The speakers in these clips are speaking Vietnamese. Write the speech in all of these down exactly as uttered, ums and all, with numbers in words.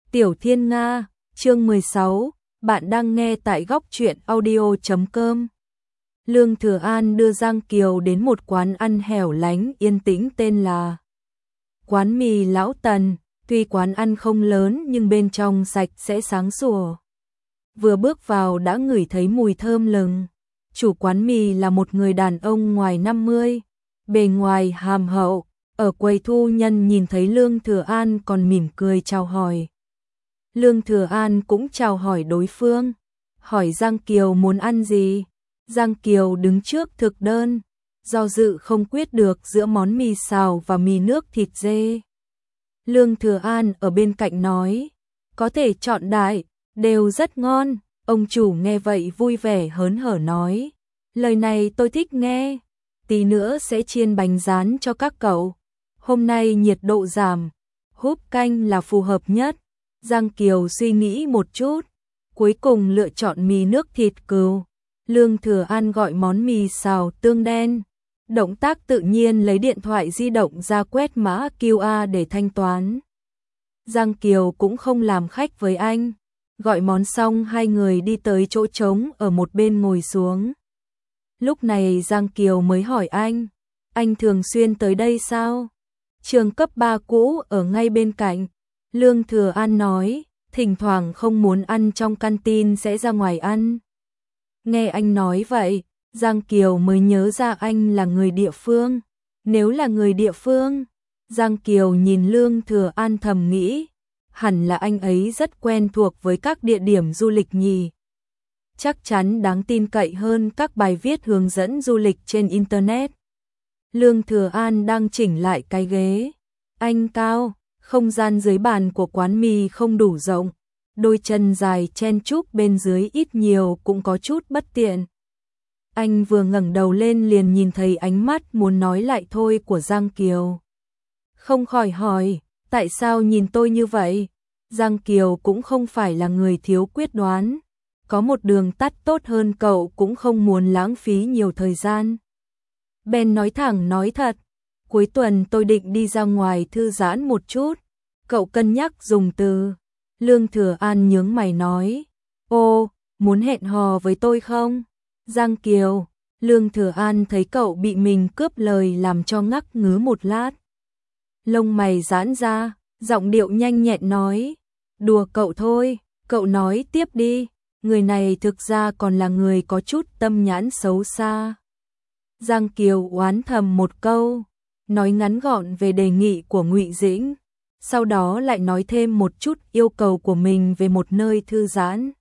Tiểu Thiên Nga, chương mười sáu, bạn đang nghe tại góc truyện audio chấm com. Lương Thừa An đưa Giang Kiều đến một quán ăn hẻo lánh yên tĩnh tên là Quán mì Lão Tần, tuy quán ăn không lớn nhưng bên trong sạch sẽ sáng sủa. Vừa bước vào đã ngửi thấy mùi thơm lừng. Chủ quán mì là một người đàn ông ngoài năm mươi, bề ngoài hàm hậu. Ở quầy thu nhân nhìn thấy Lương Thừa An còn mỉm cười chào hỏi. Lương Thừa An cũng chào hỏi đối phương, hỏi Giang Kiều muốn ăn gì. Giang Kiều đứng trước thực đơn, do dự không quyết được giữa món mì xào và mì nước thịt dê. Lương Thừa An ở bên cạnh nói, có thể chọn đại, đều rất ngon. Ông chủ nghe vậy vui vẻ hớn hở nói, lời này tôi thích nghe, tí nữa sẽ chiên bánh rán cho các cậu. Hôm nay nhiệt độ giảm, húp canh là phù hợp nhất. Giang Kiều suy nghĩ một chút, cuối cùng lựa chọn mì nước thịt cừu. Lương Thừa An gọi món mì xào tương đen. Động tác tự nhiên lấy điện thoại di động ra quét mã quy rờ để thanh toán. Giang Kiều cũng không làm khách với anh. Gọi món xong hai người đi tới chỗ trống ở một bên ngồi xuống. Lúc này Giang Kiều mới hỏi anh, anh thường xuyên tới đây sao? Trường cấp ba cũ ở ngay bên cạnh. Lương Thừa An nói, thỉnh thoảng không muốn ăn trong canteen sẽ ra ngoài ăn. Nghe anh nói vậy, Giang Kiều mới nhớ ra anh là người địa phương. Nếu là người địa phương, Giang Kiều nhìn Lương Thừa An thầm nghĩ, hẳn là anh ấy rất quen thuộc với các địa điểm du lịch nhỉ. Chắc chắn đáng tin cậy hơn các bài viết hướng dẫn du lịch trên Internet. Lương Thừa An đang chỉnh lại cái ghế. Anh cao, không gian dưới bàn của quán mì không đủ rộng. Đôi chân dài chen chúc bên dưới ít nhiều cũng có chút bất tiện. Anh vừa ngẩng đầu lên liền nhìn thấy ánh mắt muốn nói lại thôi của Giang Kiều. Không khỏi hỏi, tại sao nhìn tôi như vậy? Giang Kiều cũng không phải là người thiếu quyết đoán. Có một đường tắt tốt hơn cậu cũng không muốn lãng phí nhiều thời gian. Ben nói thẳng nói thật, cuối tuần tôi định đi ra ngoài thư giãn một chút. Cậu cân nhắc dùng từ. Lương Thừa An nhướng mày nói, ô, muốn hẹn hò với tôi không? Giang Kiều, Lương Thừa An thấy cậu bị mình cướp lời làm cho ngắc ngứ một lát. Lông mày giãn ra, giọng điệu nhanh nhẹn nói, đùa cậu thôi, cậu nói tiếp đi. Người này thực ra còn là người có chút tâm nhãn xấu xa. Giang Kiều oán thầm một câu, nói ngắn gọn về đề nghị của Ngụy Dĩnh, sau đó lại nói thêm một chút yêu cầu của mình về một nơi thư giãn.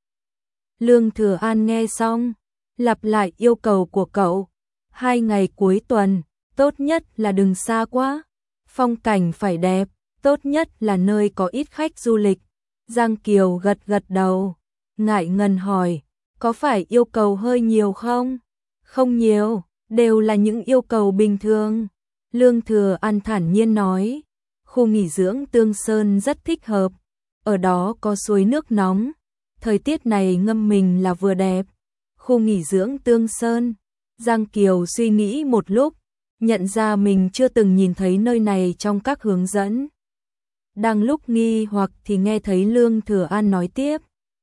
Lương Thừa An nghe xong, lặp lại yêu cầu của cậu, hai ngày cuối tuần, tốt nhất là đừng xa quá, phong cảnh phải đẹp, tốt nhất là nơi có ít khách du lịch. Giang Kiều gật gật đầu, ngại ngần hỏi, có phải yêu cầu hơi nhiều không? Không nhiều, đều là những yêu cầu bình thường. Lương Thừa An thản nhiên nói, khu nghỉ dưỡng Tương Sơn rất thích hợp, ở đó có suối nước nóng, thời tiết này ngâm mình là vừa đẹp. Khu nghỉ dưỡng Tương Sơn. Giang Kiều suy nghĩ một lúc, nhận ra mình chưa từng nhìn thấy nơi này trong các hướng dẫn. Đang lúc nghi hoặc thì nghe thấy Lương Thừa An nói tiếp.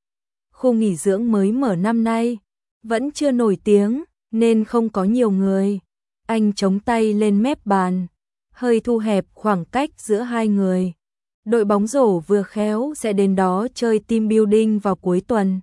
Khu nghỉ dưỡng mới mở năm nay, vẫn chưa nổi tiếng, nên không có nhiều người. Anh chống tay lên mép bàn, hơi thu hẹp khoảng cách giữa hai người. Đội bóng rổ vừa khéo sẽ đến đó chơi team building vào cuối tuần.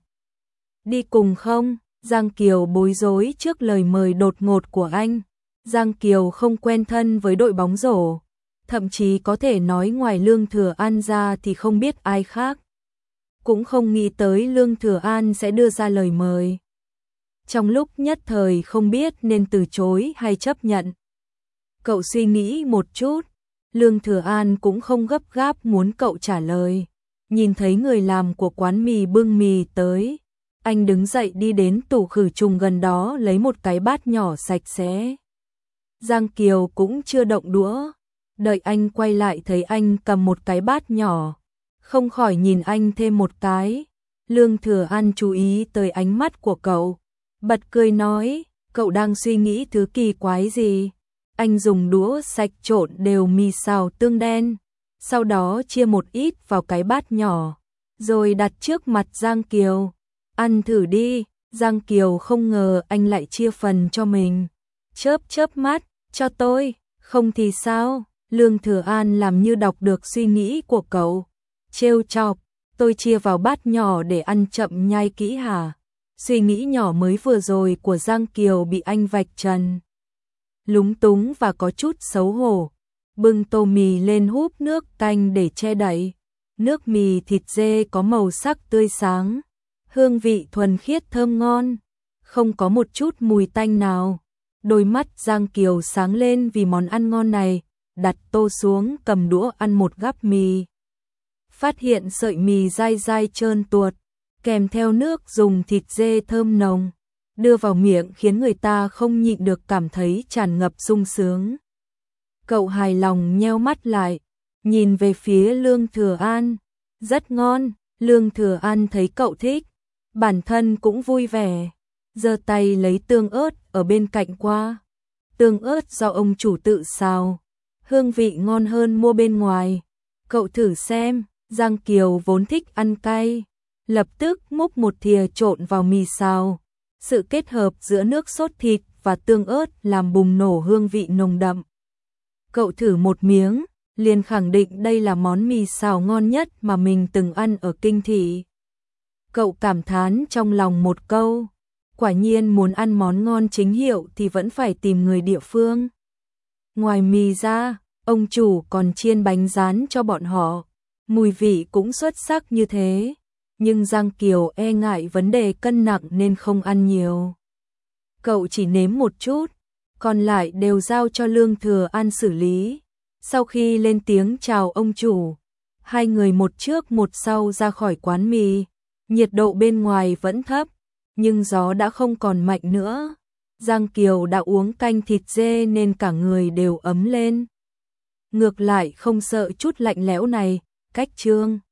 Đi cùng không? Giang Kiều bối rối trước lời mời đột ngột của anh. Giang Kiều không quen thân với đội bóng rổ, thậm chí có thể nói ngoài Lương Thừa An ra thì không biết ai khác. Cũng không nghĩ tới Lương Thừa An sẽ đưa ra lời mời. Trong lúc nhất thời không biết nên từ chối hay chấp nhận. Cậu suy nghĩ một chút, Lương Thừa An cũng không gấp gáp muốn cậu trả lời. Nhìn thấy người làm của quán mì bưng mì tới, anh đứng dậy đi đến tủ khử trùng gần đó lấy một cái bát nhỏ sạch sẽ. Giang Kiều cũng chưa động đũa, đợi anh quay lại thấy anh cầm một cái bát nhỏ, không khỏi nhìn anh thêm một cái. Lương Thừa An chú ý tới ánh mắt của cậu, bật cười nói, cậu đang suy nghĩ thứ kỳ quái gì? Anh dùng đũa sạch trộn đều mì xào tương đen, sau đó chia một ít vào cái bát nhỏ, rồi đặt trước mặt Giang Kiều. Ăn thử đi. Giang Kiều không ngờ anh lại chia phần cho mình. Chớp chớp mắt, cho tôi, không thì sao? Lương Thừa An làm như đọc được suy nghĩ của cậu. Trêu chọc, tôi chia vào bát nhỏ để ăn chậm nhai kỹ hả? Suy nghĩ nhỏ mới vừa rồi của Giang Kiều bị anh vạch trần. Lúng túng và có chút xấu hổ. Bưng tô mì lên húp nước canh để che đậy. Nước mì thịt dê có màu sắc tươi sáng. Hương vị thuần khiết thơm ngon. Không có một chút mùi tanh nào. Đôi mắt Giang Kiều sáng lên vì món ăn ngon này. Đặt tô xuống cầm đũa ăn một gắp mì. Phát hiện sợi mì dai dai trơn tuột. Kèm theo nước dùng thịt dê thơm nồng. Đưa vào miệng khiến người ta không nhịn được cảm thấy tràn ngập sung sướng. Cậu hài lòng nheo mắt lại. Nhìn về phía Lương Thừa An. Rất ngon. Lương Thừa An thấy cậu thích. Bản thân cũng vui vẻ. Giơ tay lấy tương ớt ở bên cạnh qua. Tương ớt do ông chủ tự xào. Hương vị ngon hơn mua bên ngoài. Cậu thử xem. Giang Kiều vốn thích ăn cay. Lập tức múc một thìa trộn vào mì xào. Sự kết hợp giữa nước sốt thịt và tương ớt làm bùng nổ hương vị nồng đậm. Cậu thử một miếng, liền khẳng định đây là món mì xào ngon nhất mà mình từng ăn ở Kinh Thị. Cậu cảm thán trong lòng một câu, quả nhiên muốn ăn món ngon chính hiệu thì vẫn phải tìm người địa phương. Ngoài mì ra, ông chủ còn chiên bánh rán cho bọn họ, mùi vị cũng xuất sắc như thế. Nhưng Giang Kiều e ngại vấn đề cân nặng nên không ăn nhiều. Cậu chỉ nếm một chút, còn lại đều giao cho Lương Thừa An xử lý. Sau khi lên tiếng chào ông chủ, hai người một trước một sau ra khỏi quán mì. Nhiệt độ bên ngoài vẫn thấp, nhưng gió đã không còn mạnh nữa. Giang Kiều đã uống canh thịt dê nên cả người đều ấm lên. Ngược lại không sợ chút lạnh lẽo này, cách Trương